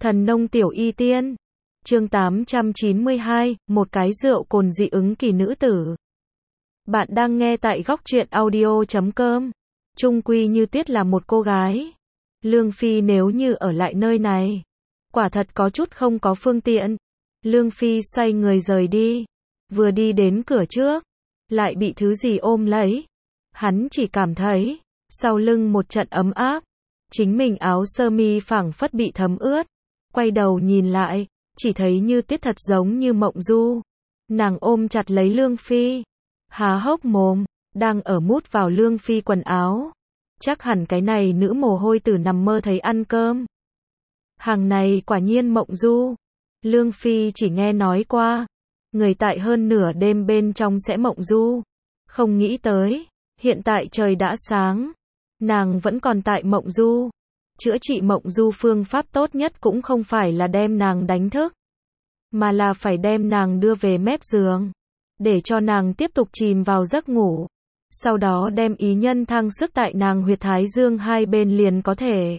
Thần nông tiểu y tiên. Chương 892, một cái rượu cồn dị ứng kỳ nữ tử. Bạn đang nghe tại góc truyện audio.com. Chung quy Như Tuyết là một cô gái. Lương Phi nếu như ở lại nơi này, quả thật có chút không có phương tiện. Lương Phi xoay người rời đi. Vừa đi đến cửa trước, lại bị thứ gì ôm lấy. Hắn chỉ cảm thấy sau lưng một trận ấm áp. Chính mình áo sơ mi phảng phất bị thấm ướt. Quay đầu nhìn lại, chỉ thấy Như Tuyết thật giống như mộng du. Nàng ôm chặt lấy Lương Phi, há hốc mồm, đang ở mút vào Lương Phi quần áo. Chắc hẳn cái này nữ mồ hôi tử nằm mơ thấy ăn cơm. Hàng này quả nhiên mộng du. Lương Phi chỉ nghe nói qua, người tại hơn nửa đêm bên trong sẽ mộng du. Không nghĩ tới, hiện tại trời đã sáng, nàng vẫn còn tại mộng du. Chữa trị mộng du phương pháp tốt nhất cũng không phải là đem nàng đánh thức, mà là phải đem nàng đưa về mép giường, để cho nàng tiếp tục chìm vào giấc ngủ. Sau đó đem ý nhân thăng sức tại nàng huyệt thái dương hai bên liền có thể.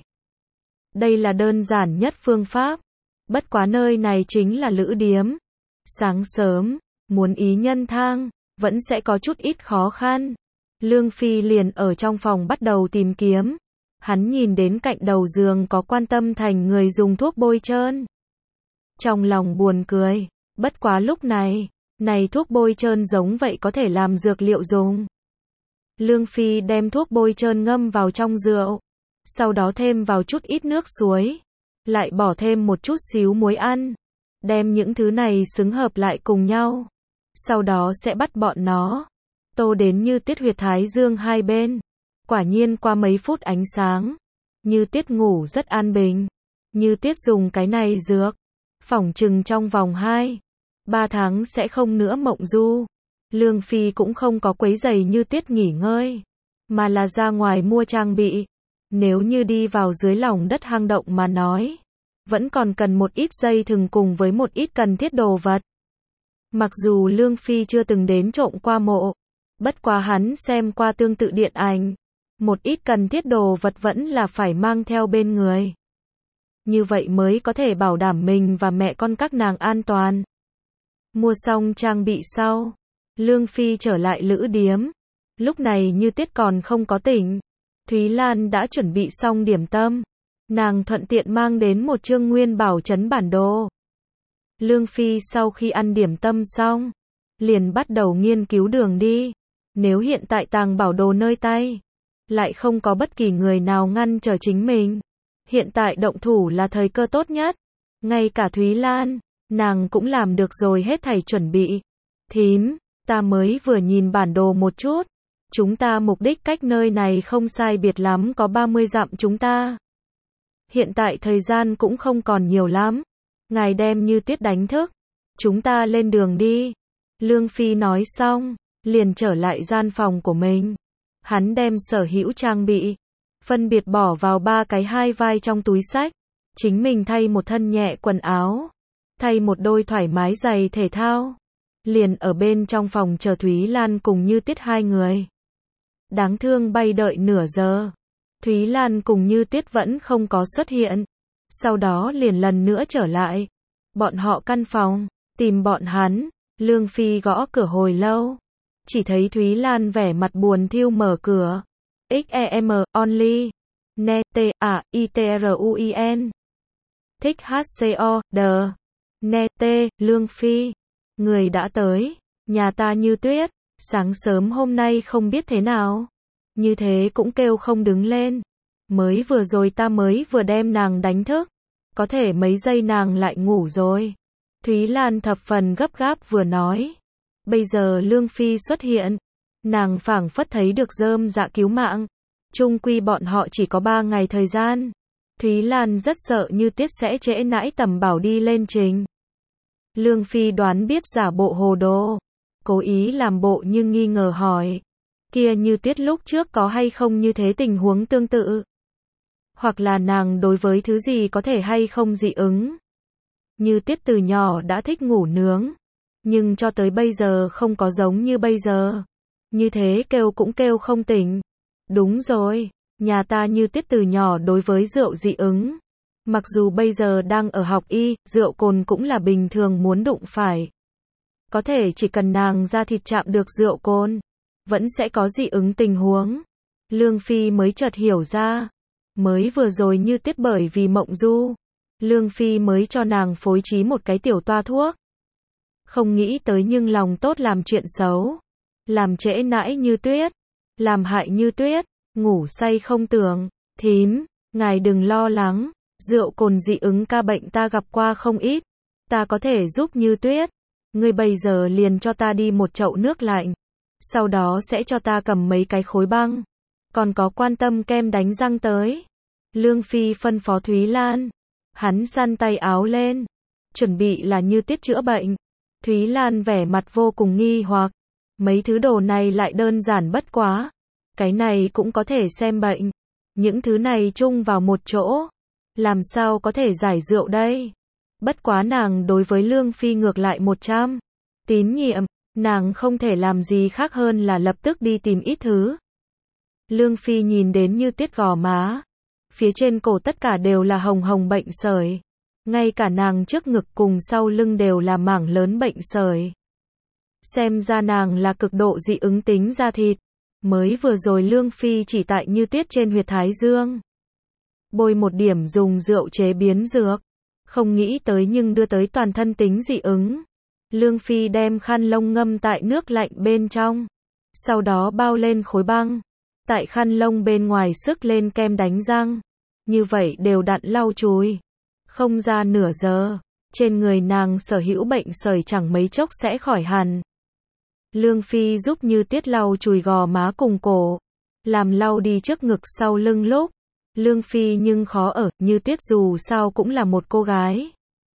Đây là đơn giản nhất phương pháp. Bất quá nơi này chính là lữ điếm. Sáng sớm, muốn ý nhân thang, vẫn sẽ có chút ít khó khăn. Lương Phi liền ở trong phòng bắt đầu tìm kiếm. Hắn nhìn đến cạnh đầu giường có Quan Tâm Thành người dùng thuốc bôi trơn. Trong lòng buồn cười, bất quá lúc này thuốc bôi trơn giống vậy có thể làm dược liệu dùng. Lương Phi đem thuốc bôi trơn ngâm vào trong rượu, sau đó thêm vào chút ít nước suối, lại bỏ thêm một chút xíu muối ăn, đem những thứ này xứng hợp lại cùng nhau. Sau đó sẽ bắt bọn nó tô đến Như Tuyết huyệt thái dương hai bên. Quả nhiên qua mấy phút ánh sáng, Như Tuyết ngủ rất an bình. Như Tuyết dùng cái này dược, phỏng chừng trong vòng 2-3 tháng sẽ không nữa mộng du. Lương Phi cũng không có quấy rầy Như Tuyết nghỉ ngơi, mà là ra ngoài mua trang bị. Nếu như đi vào dưới lòng đất hang động mà nói, vẫn còn cần một ít dây thừng cùng với một ít cần thiết đồ vật. Mặc dù Lương Phi chưa từng đến trộm qua mộ, bất quá hắn xem qua tương tự điện ảnh, một ít cần thiết đồ vật vẫn là phải mang theo bên người. Như vậy mới có thể bảo đảm mình và mẹ con các nàng an toàn. Mua xong trang bị sau, Lương Phi trở lại lữ điếm. Lúc này Như Tuyết còn không có tỉnh. Thúy Lan đã chuẩn bị xong điểm tâm. Nàng thuận tiện mang đến một chương nguyên bảo trấn bản đồ. Lương Phi sau khi ăn điểm tâm xong, liền bắt đầu nghiên cứu đường đi. Nếu hiện tại tàng bảo đồ nơi tay, lại không có bất kỳ người nào ngăn trở chính mình, hiện tại động thủ là thời cơ tốt nhất. Ngay cả Thúy Lan, nàng cũng làm được rồi hết thảy chuẩn bị. Thím, ta mới vừa nhìn bản đồ một chút. Chúng ta mục đích cách nơi này không sai biệt lắm có 30 dặm chúng ta. Hiện tại thời gian cũng không còn nhiều lắm. Ngài đem Như Tuyết đánh thức. Chúng ta lên đường đi. Lương Phi nói xong, liền trở lại gian phòng của mình. Hắn đem sở hữu trang bị, phân biệt bỏ vào 3 cái 2 vai trong túi xách. Chính mình thay một thân nhẹ quần áo, thay một đôi thoải mái giày thể thao. Liền ở bên trong phòng chờ Thúy Lan cùng Như Tuyết hai người. Đáng thương bay đợi nửa giờ. Thúy Lan cùng Như Tuyết vẫn không có xuất hiện. Sau đó liền lần nữa trở lại bọn họ căn phòng, tìm bọn hắn. Lương Phi gõ cửa hồi lâu, chỉ thấy Thúy Lan vẻ mặt buồn thiu mở cửa. XEM, only. Ne, T-A-I-T-R-U-I-N. Thích HCO, đờ. Ne, T, Lương Phi. Người đã tới. Nhà ta Như Tuyết. Sáng sớm hôm nay không biết thế nào. Như thế cũng kêu không đứng lên. Mới vừa rồi ta mới vừa đem nàng đánh thức. Có thể mấy giây nàng lại ngủ rồi. Thúy Lan thập phần gấp gáp vừa nói. Bây giờ Lương Phi xuất hiện. Nàng phảng phất thấy được rơm dạ cứu mạng. Chung quy bọn họ chỉ có 3 ngày thời gian. Thúy Lan rất sợ Như Tuyết sẽ trễ nãi tầm bảo đi lên trình. Lương Phi đoán biết giả bộ hồ đồ, cố ý làm bộ nhưng nghi ngờ hỏi. Kia Như Tuyết lúc trước có hay không như thế tình huống tương tự? Hoặc là nàng đối với thứ gì có thể hay không dị ứng? Như Tuyết từ nhỏ đã thích ngủ nướng, nhưng cho tới bây giờ không có giống như bây giờ. Như thế kêu cũng kêu không tỉnh. Đúng rồi, nhà ta Như Tuyết từ nhỏ đối với rượu dị ứng. Mặc dù bây giờ đang ở học y, rượu cồn cũng là bình thường muốn đụng phải. Có thể chỉ cần nàng da thịt chạm được rượu cồn, vẫn sẽ có dị ứng tình huống. Lương Phi mới chợt hiểu ra. Mới vừa rồi Như Tuyết bởi vì mộng du, Lương Phi mới cho nàng phối trí một cái tiểu toa thuốc. Không nghĩ tới nhưng lòng tốt làm chuyện xấu. Làm trễ nãi Như Tuyết. Làm hại Như Tuyết. Ngủ say không tưởng. Thím, ngài đừng lo lắng. Rượu cồn dị ứng ca bệnh ta gặp qua không ít. Ta có thể giúp Như Tuyết. Ngươi bây giờ liền cho ta đi một chậu nước lạnh. Sau đó sẽ cho ta cầm mấy cái khối băng. Còn có quan tâm kem đánh răng tới. Lương Phi phân phó Thúy Lan. Hắn săn tay áo lên. Chuẩn bị là Như Tuyết chữa bệnh. Thúy Lan vẻ mặt vô cùng nghi hoặc. Mấy thứ đồ này lại đơn giản bất quá. Cái này cũng có thể xem bệnh. Những thứ này chung vào một chỗ. Làm sao có thể giải rượu đây? Bất quá nàng đối với Lương Phi ngược lại 100. Tín nhiệm, nàng không thể làm gì khác hơn là lập tức đi tìm ít thứ. Lương Phi nhìn đến Như Tuyết gò má. Phía trên cổ tất cả đều là hồng hồng bệnh sởi. Ngay cả nàng trước ngực cùng sau lưng đều là mảng lớn bệnh sởi. Xem ra nàng là cực độ dị ứng tính da thịt. Mới vừa rồi Lương Phi chỉ tại Như Tuyết trên huyệt thái dương. Bôi một điểm dùng rượu chế biến dược. Không nghĩ tới nhưng đưa tới toàn thân tính dị ứng. Lương Phi đem khăn lông ngâm tại nước lạnh bên trong. Sau đó bao lên khối băng. Tại khăn lông bên ngoài sức lên kem đánh răng. Như vậy đều đặn lau chùi. Không ra nửa giờ. Trên người nàng sở hữu bệnh sởi chẳng mấy chốc sẽ khỏi hẳn. Lương Phi giúp Như Tuyết lau chùi gò má cùng cổ. Làm lau đi trước ngực sau lưng lúc. Lương Phi nhưng khó ở, Như Tuyết dù sao cũng là một cô gái.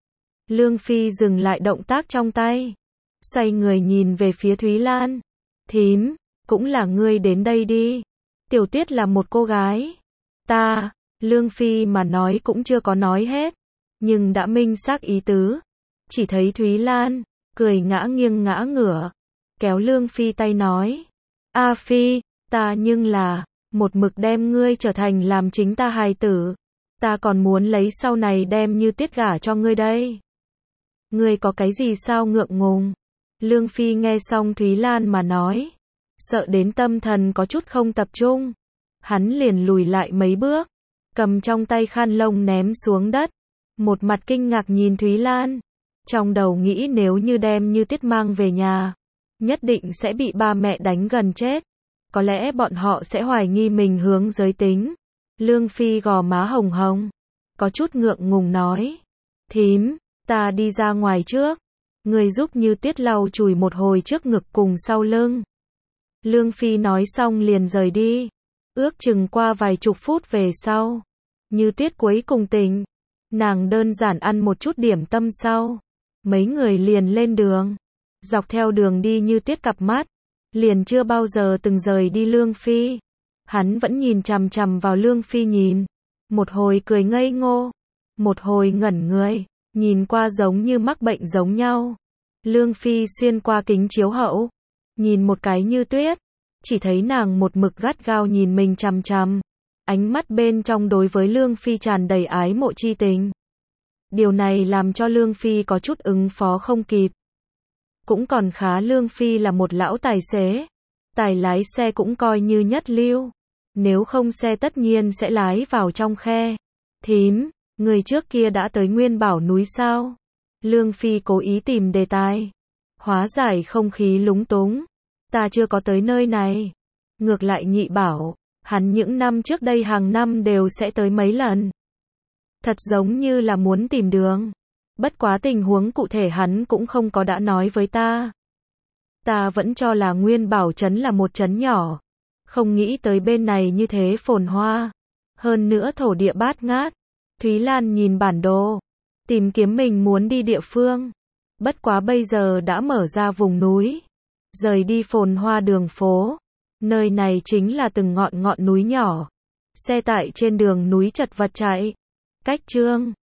Lương Phi dừng lại động tác trong tay. Xoay người nhìn về phía Thúy Lan. Thím, cũng là ngươi đến đây đi. Tiểu Tuyết là một cô gái. Ta, Lương Phi mà nói cũng chưa có nói hết. Nhưng đã minh xác ý tứ. Chỉ thấy Thúy Lan, cười ngã nghiêng ngã ngửa. Kéo Lương Phi tay nói. A Phi, ta nhưng là, một mực đem ngươi trở thành làm chính ta hài tử. Ta còn muốn lấy sau này đem Như Tuyết gả cho ngươi đây. Ngươi có cái gì sao ngượng ngùng? Lương Phi nghe xong Thúy Lan mà nói. Sợ đến tâm thần có chút không tập trung. Hắn liền lùi lại mấy bước. Cầm trong tay khăn lông ném xuống đất. Một mặt kinh ngạc nhìn Thúy Lan. Trong đầu nghĩ nếu như đem Như Tuyết mang về nhà. Nhất định sẽ bị ba mẹ đánh gần chết. Có lẽ bọn họ sẽ hoài nghi mình hướng giới tính. Lương Phi gò má hồng hồng. Có chút ngượng ngùng nói. Thím, ta đi ra ngoài trước. Người giúp Như Tuyết lau chùi một hồi trước ngực cùng sau lưng. Lương Phi nói xong liền rời đi. Ước chừng qua vài chục phút về sau. Như Tuyết cuối cùng tỉnh. Nàng đơn giản ăn một chút điểm tâm sau. Mấy người liền lên đường. Dọc theo đường đi Như Tuyết cặp mắt. Liền chưa bao giờ từng rời đi Lương Phi. Hắn vẫn nhìn chằm chằm vào Lương Phi nhìn. Một hồi cười ngây ngô. Một hồi ngẩn người. Nhìn qua giống như mắc bệnh giống nhau. Lương Phi xuyên qua kính chiếu hậu. Nhìn một cái Như Tuyết. Chỉ thấy nàng một mực gắt gao nhìn mình chằm chằm. Ánh mắt bên trong đối với Lương Phi tràn đầy ái mộ chi tình. Điều này làm cho Lương Phi có chút ứng phó không kịp. Cũng còn khá Lương Phi là một lão tài xế. Tài lái xe cũng coi như nhất lưu. Nếu không xe tất nhiên sẽ lái vào trong khe. Thím, người trước kia đã tới Nguyên Bảo núi sao? Lương Phi cố ý tìm đề tài. Hóa giải không khí lúng túng. Ta chưa có tới nơi này. Ngược lại Nhị bảo, hắn những năm trước đây hàng năm đều sẽ tới mấy lần. Thật giống như là muốn tìm đường. Bất quá tình huống cụ thể hắn cũng không có đã nói với ta. Ta vẫn cho là Nguyên Bảo trấn là một trấn nhỏ. Không nghĩ tới bên này như thế phồn hoa. Hơn nữa thổ địa bát ngát. Thúy Lan nhìn bản đồ. Tìm kiếm mình muốn đi địa phương. Bất quá bây giờ đã mở ra vùng núi. Rời đi phồn hoa đường phố. Nơi này chính là từng ngọn núi nhỏ. Xe tải trên đường núi chật vật chạy. Cách Trương